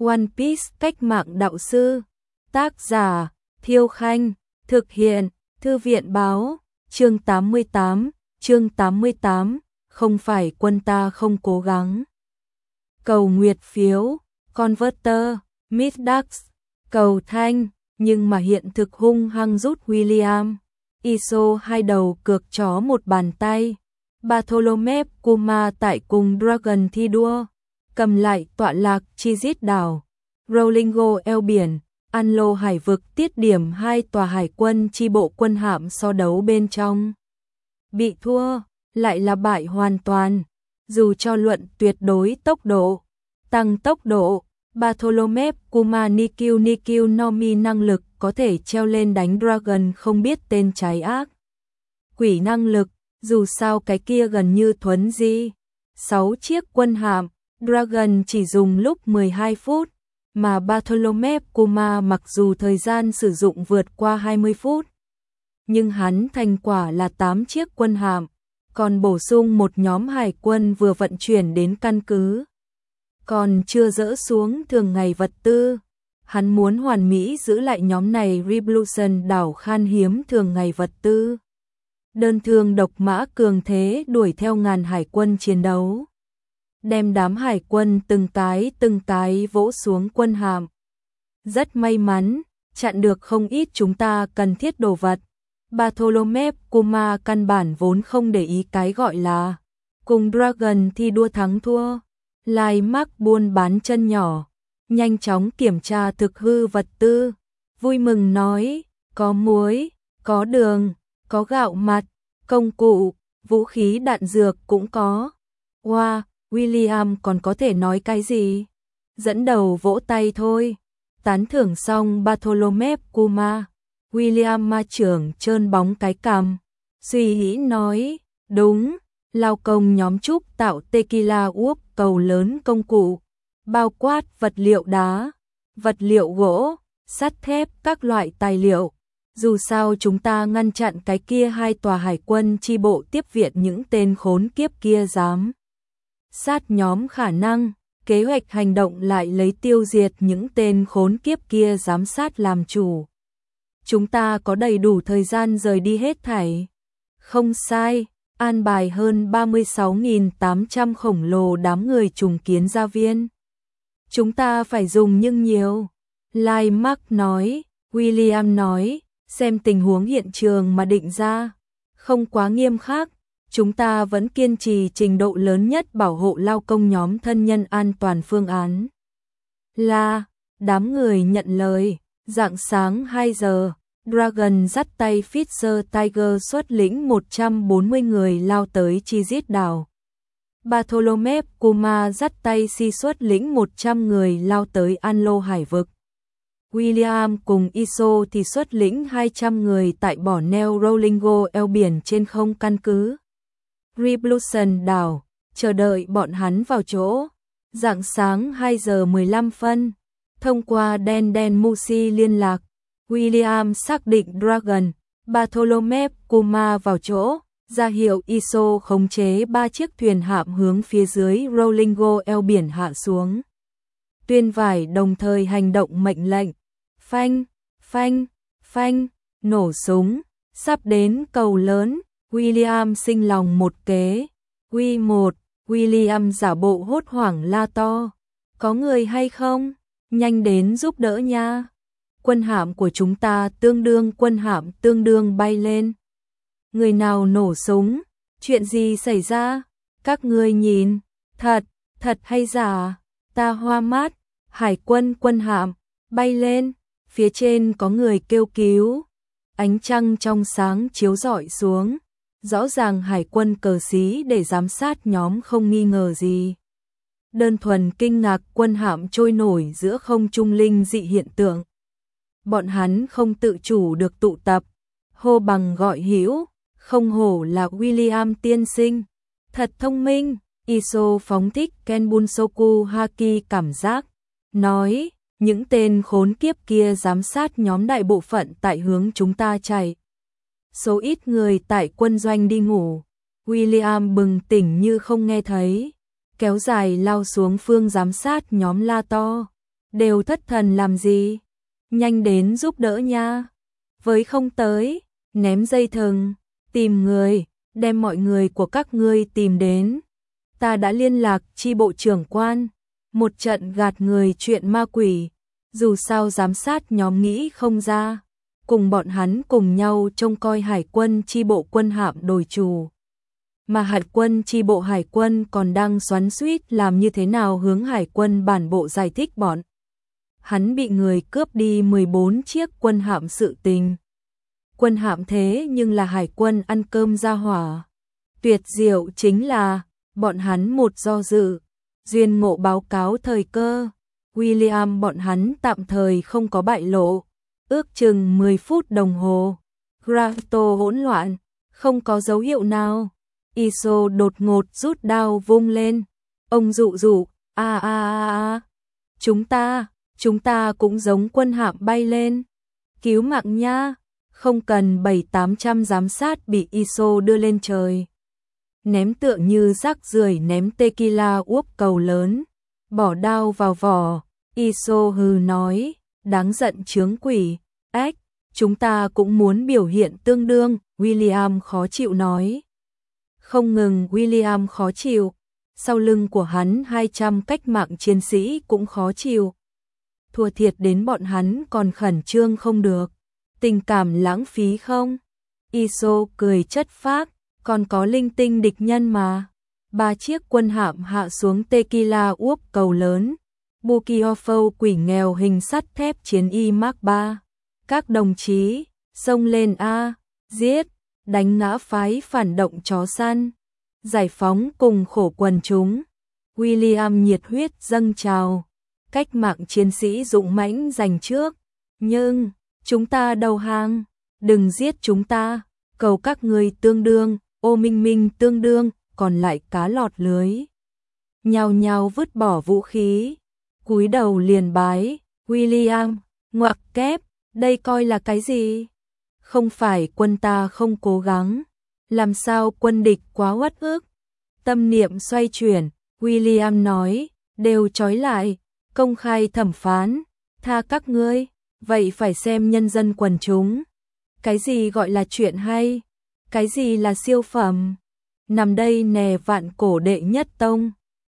One Piece cách mạng đạo sư. Tác giả Thiêu Khanh. Thực hiện Thư viện báo. Chương 88, không phải quân ta không cố gắng. Cầu nguyệt phiếu, Converter, Midax, cầu thanh, nhưng mà hiện thực hung hăng rút William. Iso hai đầu cược chó một bàn tay. Bartholomew Kuma tại cùng Dragon thi đua, cầm lại tọa lạc Chizit đảo. Rowlingo eo biển, Anlo hải vực tiết điểm hai tòa hải quân chi bộ quân hạm so đấu bên trong. Bị thua, lại là bại hoàn toàn. Dù cho luận tuyệt đối tốc độ, tăng tốc độ, Bartholomew Kuma Nikyu Nomi năng lực có thể treo lên đánh Dragon không biết tên trái ác. Quỷ năng lực, dù sao cái kia gần như thuấn di. 6 chiếc quân hạm, Dragon chỉ dùng lúc 12 phút, mà Bartholomew Kuma mặc dù thời gian sử dụng vượt qua 20 phút. Nhưng hắn thành quả là 8 chiếc quân hạm, còn bổ sung một nhóm hải quân vừa vận chuyển đến căn cứ. Còn chưa dỡ xuống thường ngày vật tư. Hắn muốn hoàn mỹ giữ lại nhóm này Revolution đảo khan hiếm thường ngày vật tư. Đơn thương độc mã cường thế đuổi theo ngàn hải quân chiến đấu. Đem đám hải quân từng cái vỗ xuống quân hạm. Rất may mắn, chặn được không ít chúng ta cần thiết đồ vật. Bartholomew Kuma căn bản vốn không để ý cái gọi là cùng Dragon thi đua thắng thua. Lai Mark buôn bán chân nhỏ, nhanh chóng kiểm tra thực hư vật tư, vui mừng nói, có muối, có đường, có gạo mặt, công cụ, vũ khí đạn dược cũng có. Wow, William còn có thể nói cái gì? Dẫn đầu vỗ tay thôi. Tán thưởng xong Bartholomew Kuma, William ma trưởng trơn bóng cái cằm, suy nghĩ nói, đúng, lao công nhóm Trúc tạo tequila uốc cầu lớn công cụ, bao quát vật liệu đá, vật liệu gỗ, sắt thép các loại tài liệu. Dù sao chúng ta ngăn chặn cái kia hai tòa hải quân chi bộ tiếp viện những tên khốn kiếp kia dám sát nhóm khả năng, kế hoạch hành động lại lấy tiêu diệt những tên khốn kiếp kia giám sát làm chủ. Chúng ta có đầy đủ thời gian rời đi hết thảy. Không sai, an bài hơn 36.800 khổng lồ đám người trùng kiến gia viên. Chúng ta phải dùng nhưng nhiều. Lai Mark nói, William nói, xem tình huống hiện trường mà định ra. Không quá nghiêm khắc, chúng ta vẫn kiên trì trình độ lớn nhất bảo hộ lao công nhóm thân nhân an toàn phương án. Là, đám người nhận lời, rạng sáng 2 giờ. Dragon dắt tay Fisher Tiger xuất lĩnh 140 người lao tới Chizit đảo. Bartholomew Kuma dắt tay Si xuất lĩnh 100 người lao tới Anlo hải vực. William cùng Iso thì xuất lĩnh 200 người tại bỏ neo Rowlingo eo biển trên không căn cứ Revolution đảo, chờ đợi bọn hắn vào chỗ. Rạng sáng 2 giờ 15 phân, thông qua đen Musi liên lạc. William xác định Dragon, Bartholomew Kuma vào chỗ, ra hiệu Iso khống chế 3 chiếc thuyền hạm hướng phía dưới Rowlingo eo biển hạ xuống. Tuyên vải đồng thời hành động mệnh lệnh. Phanh, phanh, phanh, nổ súng, sắp đến cầu lớn, William sinh lòng một kế. Q1, William giả bộ hốt hoảng la to. Có người hay không? Nhanh đến giúp đỡ nha. Quân hạm của chúng ta quân hạm tương đương bay lên. Người nào nổ súng? Chuyện gì xảy ra? Các ngươi nhìn, thật hay giả? Ta hoa mắt, hải quân hạm, bay lên, phía trên có người kêu cứu. Ánh trăng trong sáng chiếu rọi xuống, rõ ràng hải quân cờ xí để giám sát nhóm không nghi ngờ gì. Đơn thuần kinh ngạc quân hạm trôi nổi giữa không trung linh dị hiện tượng. Bọn hắn không tự chủ được tụ tập, hô bằng gọi hữu, không hổ là William tiên sinh, thật thông minh. Iso phóng thích Kenbunsoku Haki cảm giác, nói, những tên khốn kiếp kia giám sát nhóm đại bộ phận tại hướng chúng ta chạy. Số ít người tại quân doanh đi ngủ. William bừng tỉnh như không nghe thấy, kéo dài lao xuống phương giám sát nhóm la to. đều thất thần làm gì? Nhanh đến giúp đỡ nha. Với không tới, ném dây thừng, tìm người, đem mọi người của các ngươi tìm đến. Ta đã liên lạc chi bộ trưởng quan, một trận gạt người chuyện ma quỷ, dù sao giám sát nhóm nghĩ không ra, cùng bọn hắn cùng nhau trông coi hải quân chi bộ quân hạm đồi trù. Mà hạt quân chi bộ hải quân còn đang xoắn xuýt làm như thế nào hướng hải quân bản bộ giải thích bọn hắn bị người cướp đi 14 chiếc quân hạm sự tình. Quân hạm thế nhưng là hải quân ăn cơm ra hỏa. Tuyệt diệu chính là, bọn hắn một do dự, duyên ngộ báo cáo thời cơ. William bọn hắn tạm thời không có bại lộ, ước chừng 10 phút đồng hồ. Grafto hỗn loạn, không có dấu hiệu nào. Iso đột ngột rút đao vung lên. Ông dụ dụ, chúng ta cũng giống quân hạm bay lên. Cứu mạng nha, không cần 700-800 giám sát bị Iso đưa lên trời. Ném tượng như rác rưởi ném tequila uốp cầu lớn, bỏ đao vào vỏ. Iso hừ nói, đáng giận chướng quỷ, ếch, chúng ta cũng muốn biểu hiện tương đương, William khó chịu nói. Không ngừng William khó chịu, sau lưng của hắn 200 cách mạng chiến sĩ cũng khó chịu. Thua thiệt đến bọn hắn còn khẩn trương không được, tình cảm lãng phí không? Iso cười chất phác, còn có linh tinh địch nhân mà. 3 chiếc quân hạm hạ xuống tequila uốp cầu lớn. Bukiofo quỷ nghèo hình sắt thép chiến y Mark 3. Các đồng chí, xông lên a, giết, đánh ngã phái phản động chó săn, giải phóng cùng khổ quần chúng. William nhiệt huyết dâng trào, cách mạng chiến sĩ dũng mãnh giành trước, nhưng chúng ta đầu hàng, đừng giết chúng ta, cầu các ngươi tương đương, ô minh minh tương đương, còn lại cá lọt lưới. Nhao nhao vứt bỏ vũ khí, cúi đầu liền bái. William, ngoặc kép, đây coi là cái gì? Không phải quân ta không cố gắng, làm sao quân địch quá uất ức? Tâm niệm xoay chuyển, William nói, đều trói lại, công khai thẩm phán, tha các ngươi, vậy phải xem nhân dân quần chúng. Cái gì gọi là chuyện hay? Cái gì là siêu phẩm? Nằm đây nè vạn cổ đệ nhất tông.